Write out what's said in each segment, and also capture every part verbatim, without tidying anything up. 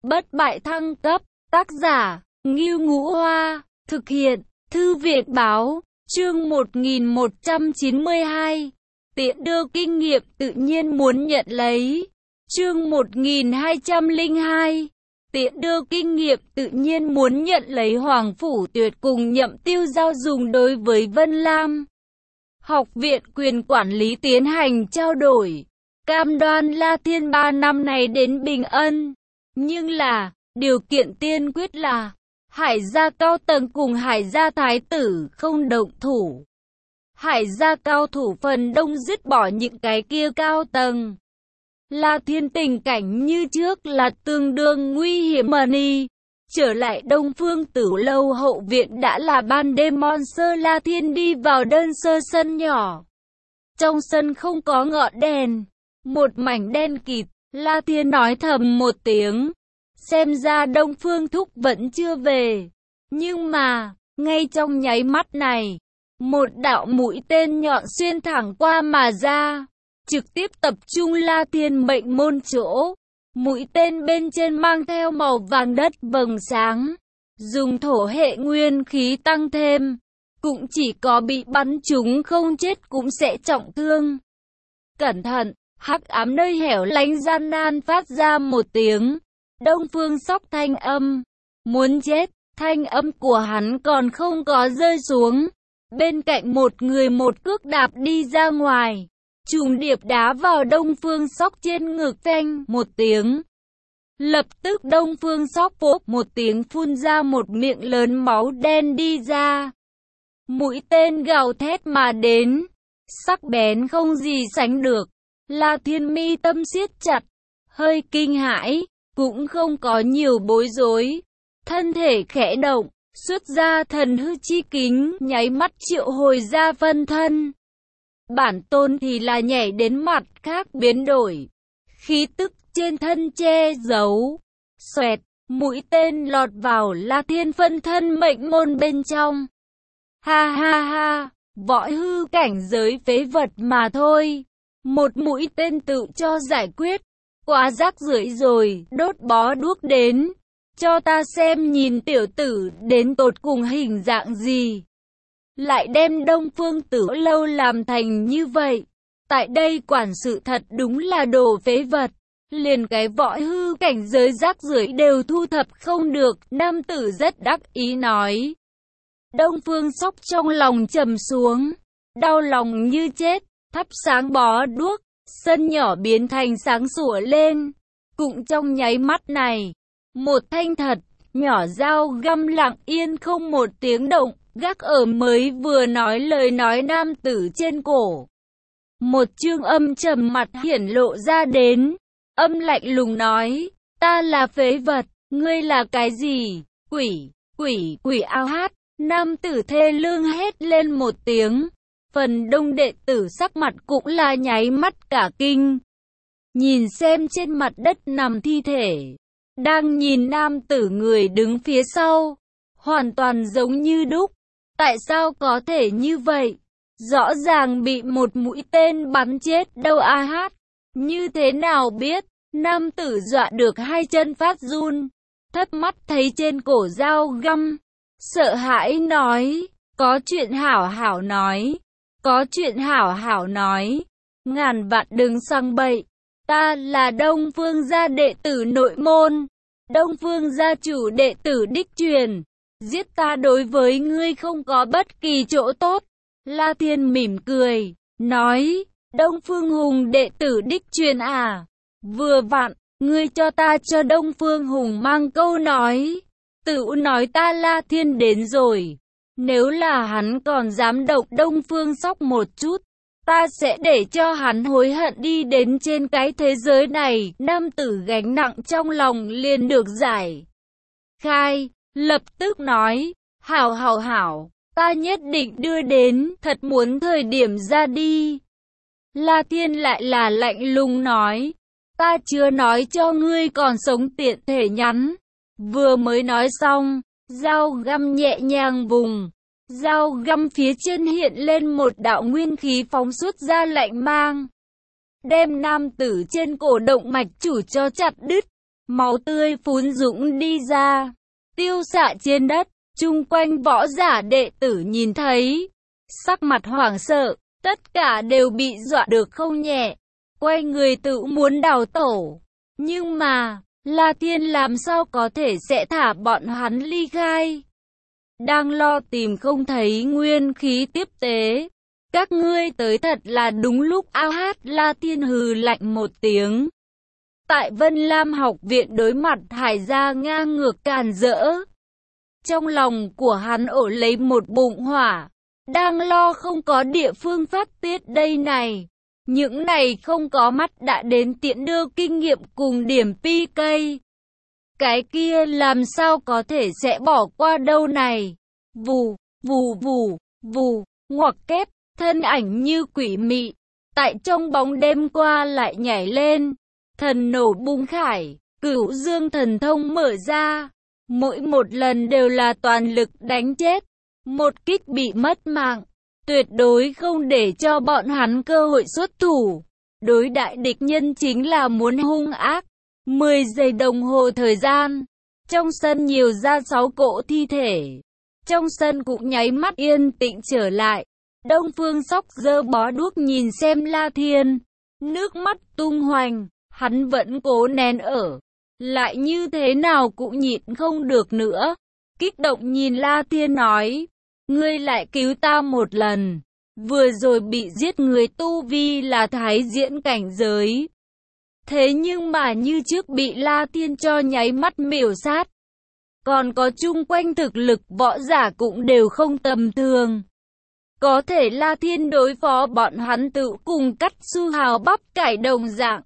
bất bại thăng cấp, tác giả, Ngưu Ngũ Hoa, thực hiện, Thư viện Báo, chương một nghìn một trăm chín mươi hai, tiện đưa kinh nghiệm tự nhiên muốn nhận lấy, chương một nghìn hai trăm lẻ hai, tiện đưa kinh nghiệm tự nhiên muốn nhận lấy. Hoàng Phủ Tuyệt cùng Nhậm Tiêu Giao dùng đối với Vân Lam Học viện quyền quản lý tiến hành trao đổi, cam đoan La Thiên ba năm này đến Bình Ân, nhưng là, điều kiện tiên quyết là Hải gia cao tầng cùng Hải gia thái tử không động thủ. Hải gia cao thủ phần đông dứt bỏ những cái kia cao tầng. La Thiên tình cảnh như trước là tương đương nguy hiểm mờ ni. Trở lại Đông Phương Tử Lâu hậu viện đã là ban đêm. Monster La Thiên đi vào đơn sơ sân nhỏ. Trong sân không có ngọn đèn, một mảnh đen kịt. La Thiên nói thầm một tiếng. Xem ra Đông Phương Thúc vẫn chưa về. Nhưng mà, ngay trong nháy mắt này, một đạo mũi tên nhọn xuyên thẳng qua mà ra, trực tiếp tập trung La Thiên mệnh môn chỗ. Mũi tên bên trên mang theo màu vàng đất vầng sáng, dùng thổ hệ nguyên khí tăng thêm, cũng chỉ có bị bắn trúng không chết cũng sẽ trọng thương. Cẩn thận, hắc ám nơi hẻo lánh gian nan phát ra một tiếng. Đông Phương Sóc thanh âm, muốn chết. Thanh âm của hắn còn không có rơi xuống, bên cạnh một người một cước đạp đi ra ngoài, trùng điệp đá vào Đông Phương Sóc trên ngực, phanh một tiếng. Lập tức Đông Phương Sóc phốc một tiếng phun ra một miệng lớn máu đen đi ra. Mũi tên gào thét mà đến, sắc bén không gì sánh được. La Thiên mi tâm siết chặt, hơi kinh hãi, cũng không có nhiều bối rối. Thân thể khẽ động, xuất ra thần hư chi kính, nháy mắt triệu hồi ra phân thân. Bản tôn thì là nhảy đến mặt khác biến đổi. Khí tức trên thân che giấu. Xoẹt, mũi tên lọt vào La Thiên phân thân mệnh môn bên trong. Ha ha ha, võ hư cảnh giới phế vật mà thôi. Một mũi tên tự cho giải quyết. Quá rác rưởi rồi, đốt bó đuốc đến. Cho ta xem nhìn tiểu tử đến tột cùng hình dạng gì. Lại đem Đông Phương Tử Lâu làm thành như vậy. Tại đây quản sự thật đúng là đồ phế vật. Liền cái võ hư cảnh giới rác rưởi đều thu thập không được. Nam tử rất đắc ý nói. Đông Phương Sóc trong lòng trầm xuống, đau lòng như chết. Thắp sáng bó đuốc, sân nhỏ biến thành sáng sủa lên. Cũng trong nháy mắt này, một thanh thật nhỏ dao găm lặng yên không một tiếng động, gác ở mới vừa nói lời nói nam tử trên cổ. Một chương âm trầm mặt hiển lộ ra đến, âm lạnh lùng nói, ta là phế vật, ngươi là cái gì? Quỷ, quỷ, quỷ ao hát. Nam tử thê lương hét lên một tiếng, phần đông đệ tử sắc mặt cũng là nháy mắt cả kinh. Nhìn xem trên mặt đất nằm thi thể, đang nhìn nam tử người đứng phía sau, hoàn toàn giống như đúc. Tại sao có thể như vậy? Rõ ràng bị một mũi tên bắn chết đâu a hát. Như thế nào biết? Nam tử dọa được hai chân phát run, thất mắt thấy trên cổ dao găm, sợ hãi nói, có chuyện hảo hảo nói, có chuyện hảo hảo nói, ngàn vạn đừng sang bậy. Ta là Đông Phương gia đệ tử nội môn, Đông Phương gia chủ đệ tử đích truyền, giết ta đối với ngươi không có bất kỳ chỗ tốt. La Thiên mỉm cười, nói, Đông Phương Hùng đệ tử đích truyền à, vừa vặn, ngươi cho ta cho Đông Phương Hùng mang câu nói, tự nói ta La Thiên đến rồi, nếu là hắn còn dám động Đông Phương Sóc một chút, ta sẽ để cho hắn hối hận đi đến trên cái thế giới này. Nam tử gánh nặng trong lòng liền được giải khai, lập tức nói, hảo hảo hảo, ta nhất định đưa đến, thật muốn thời điểm ra đi. La Thiên lại là lạnh lùng nói, ta chưa nói cho ngươi còn sống tiện thể nhắn. Vừa mới nói xong, dao găm nhẹ nhàng vùng. Dao găm phía trên hiện lên một đạo nguyên khí phóng xuất ra lạnh mang, đem nam tử trên cổ động mạch chủ cho chặt đứt. máu tươi phún dũng đi ra, tiêu xạ trên đất. Chung quanh võ giả đệ tử nhìn thấy, sắc mặt hoảng sợ, tất cả đều bị dọa được không nhẹ, quay người tự muốn đào tẩu. Nhưng mà, La Thiên làm sao có thể sẽ thả bọn hắn ly khai? Đang lo tìm không thấy nguyên khí tiếp tế. Các ngươi tới thật là đúng lúc. A hát La Thiên hừ lạnh một tiếng. Tại Vân Lam học viện đối mặt Hải gia ngang ngược càn rỡ. Trong lòng của hắn ổ lấy một bụng hỏa. Đang lo không có địa phương phát tiết đây này. Những này không có mắt đã đến tiện đưa kinh nghiệm cùng điểm pê ca. Cái kia làm sao có thể sẽ bỏ qua đâu này. Vù, vù vù, vù, ngoặc kép, thân ảnh như quỷ mị. Tại trong bóng đêm qua lại nhảy lên. Thần nổ bung khải, cửu dương thần thông mở ra. Mỗi một lần đều là toàn lực đánh chết. Một kích bị mất mạng. Tuyệt đối không để cho bọn hắn cơ hội xuất thủ. Đối đại địch nhân chính là muốn hung ác. mười giây đồng hồ thời gian. Trong sân nhiều ra sáu cỗ thi thể. Trong sân cũng nháy mắt yên tĩnh trở lại. Đông Phương Sóc giơ bó đuốc nhìn xem La Thiên. Nước mắt tung hoành. Hắn vẫn cố nén ở. Lại như thế nào cũng nhịn không được nữa. Kích động nhìn La Thiên nói. Ngươi lại cứu ta một lần. Vừa rồi bị giết người tu vi là thái diễn cảnh giới. Thế nhưng mà như trước bị La Thiên cho nháy mắt miểu sát. Còn có chung quanh thực lực võ giả cũng đều không tầm thường. Có thể La Thiên đối phó bọn hắn tự cùng cắt su hào bắp cải đồng dạng.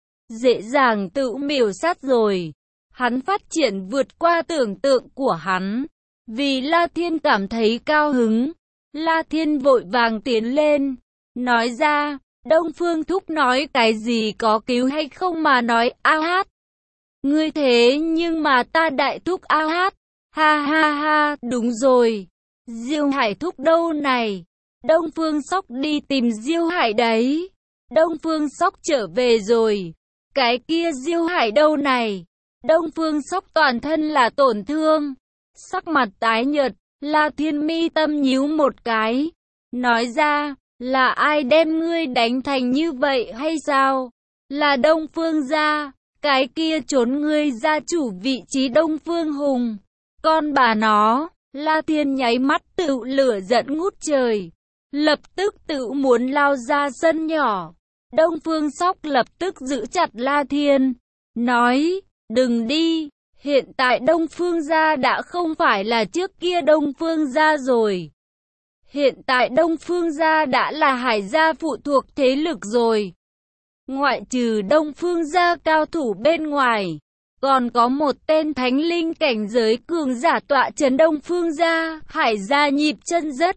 Dễ dàng tự miểu sát rồi. Hắn phát triển vượt qua tưởng tượng của hắn. Vì La Thiên cảm thấy cao hứng. La Thiên vội vàng tiến lên. Nói ra, Đông Phương Thúc nói cái gì có cứu hay không mà nói a hát. Ngươi thế nhưng mà ta đại thúc a hát. Ha ha ha, đúng rồi. Diêu Hải Thúc đâu này? Đông Phương Sóc đi tìm Diêu Hải đấy. Đông Phương Sóc trở về rồi. Cái kia Diêu Hải đâu này? Đông Phương Sóc toàn thân là tổn thương. Sắc mặt tái nhợt, La Thiên mi tâm nhíu một cái. Nói ra, là ai đem ngươi đánh thành như vậy hay sao? Là Đông Phương gia, cái kia trốn ngươi gia chủ vị trí Đông Phương Hùng. Con bà nó, La Thiên nháy mắt tự lửa giận ngút trời. Lập tức tự muốn lao ra sân nhỏ. Đông Phương Sóc lập tức giữ chặt La Thiên. Nói, đừng đi. Hiện tại Đông Phương gia đã không phải là trước kia Đông Phương gia rồi. Hiện tại Đông Phương gia đã là Hải gia phụ thuộc thế lực rồi. Ngoại trừ Đông Phương gia cao thủ bên ngoài, còn có một tên thánh linh cảnh giới cường giả tọa trấn Đông Phương gia. Hải gia nhịp chân rất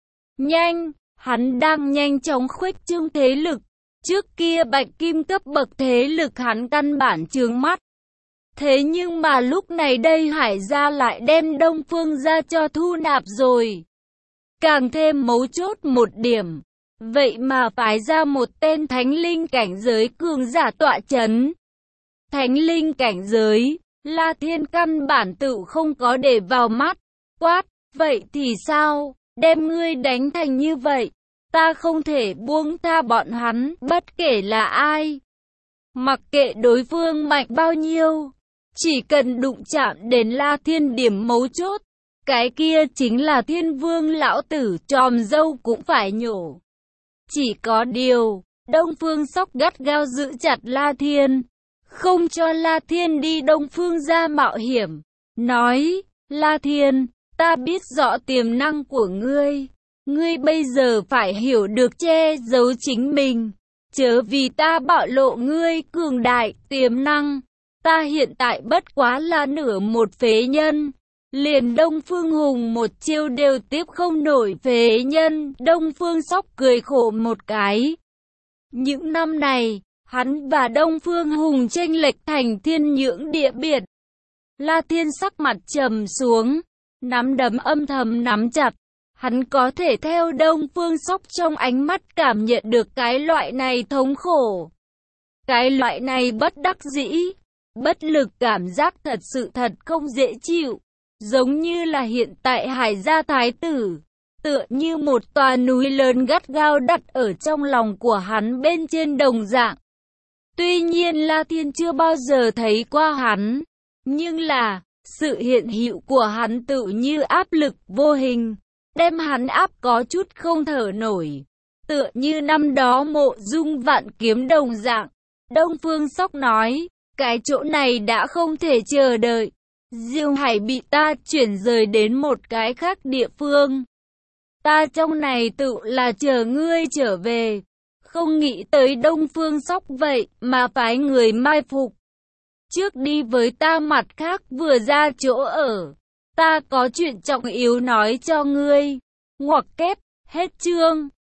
nhanh, hắn đang nhanh chóng khuếch trương thế lực. Trước kia bạch kim cấp bậc thế lực hắn căn bản trướng mắt. Thế nhưng mà lúc này đây Hải gia lại đem Đông Phương gia cho thu nạp rồi. Càng thêm mấu chốt một điểm. Vậy mà phái ra một tên thánh linh cảnh giới cường giả tọa chấn. Thánh linh cảnh giới, La Thiên căn bản tự không có để vào mắt. Quát, vậy thì sao? Đem ngươi đánh thành như vậy. Ta không thể buông tha bọn hắn, bất kể là ai. Mặc kệ đối phương mạnh bao nhiêu. Chỉ cần đụng chạm đến La Thiên điểm mấu chốt. Cái kia chính là Thiên Vương lão tử, tròm dâu cũng phải nhổ. Chỉ có điều, Đông Phương Sóc gắt gao giữ chặt La Thiên. Không cho La Thiên đi Đông Phương gia mạo hiểm. Nói, La Thiên, ta biết rõ tiềm năng của ngươi. Ngươi bây giờ phải hiểu được che giấu chính mình. Chớ vì ta bạo lộ ngươi cường đại, tiềm năng. Ta hiện tại bất quá là nửa một phế nhân. Liền Đông Phương Hùng một chiêu đều tiếp không nổi phế nhân. Đông Phương Sóc cười khổ một cái. Những năm này, hắn và Đông Phương Hùng chênh lệch thành thiên nhưỡng địa biệt. La Thiên sắc mặt trầm xuống, nắm đấm âm thầm nắm chặt. Hắn có thể theo Đông Phương Sóc trong ánh mắt cảm nhận được cái loại này thống khổ. Cái loại này bất đắc dĩ. bất lực, cảm giác thật sự thật không dễ chịu. Giống như là hiện tại Hải gia thái tử, tựa như một tòa núi lớn gắt gao đặt ở trong lòng của hắn bên trên đồng dạng. Tuy nhiên La Thiên chưa bao giờ thấy qua hắn, nhưng là, sự hiện hữu của hắn tự như áp lực vô hình, đem hắn áp có chút không thở nổi. Tựa như năm đó Mộ Dung Vạn Kiếm đồng dạng. Đông Phương Sóc nói, cái chỗ này đã không thể chờ đợi. Diêu Hải bị ta chuyển rời đến một cái khác địa phương. Ta trong này tự là chờ ngươi trở về. Không nghĩ tới Đông Phương Sóc vậy mà phái người mai phục. Trước đi với ta, mặt khác vừa ra chỗ ở. Ta có chuyện trọng yếu nói cho ngươi. Ngoặc kép, hết chương.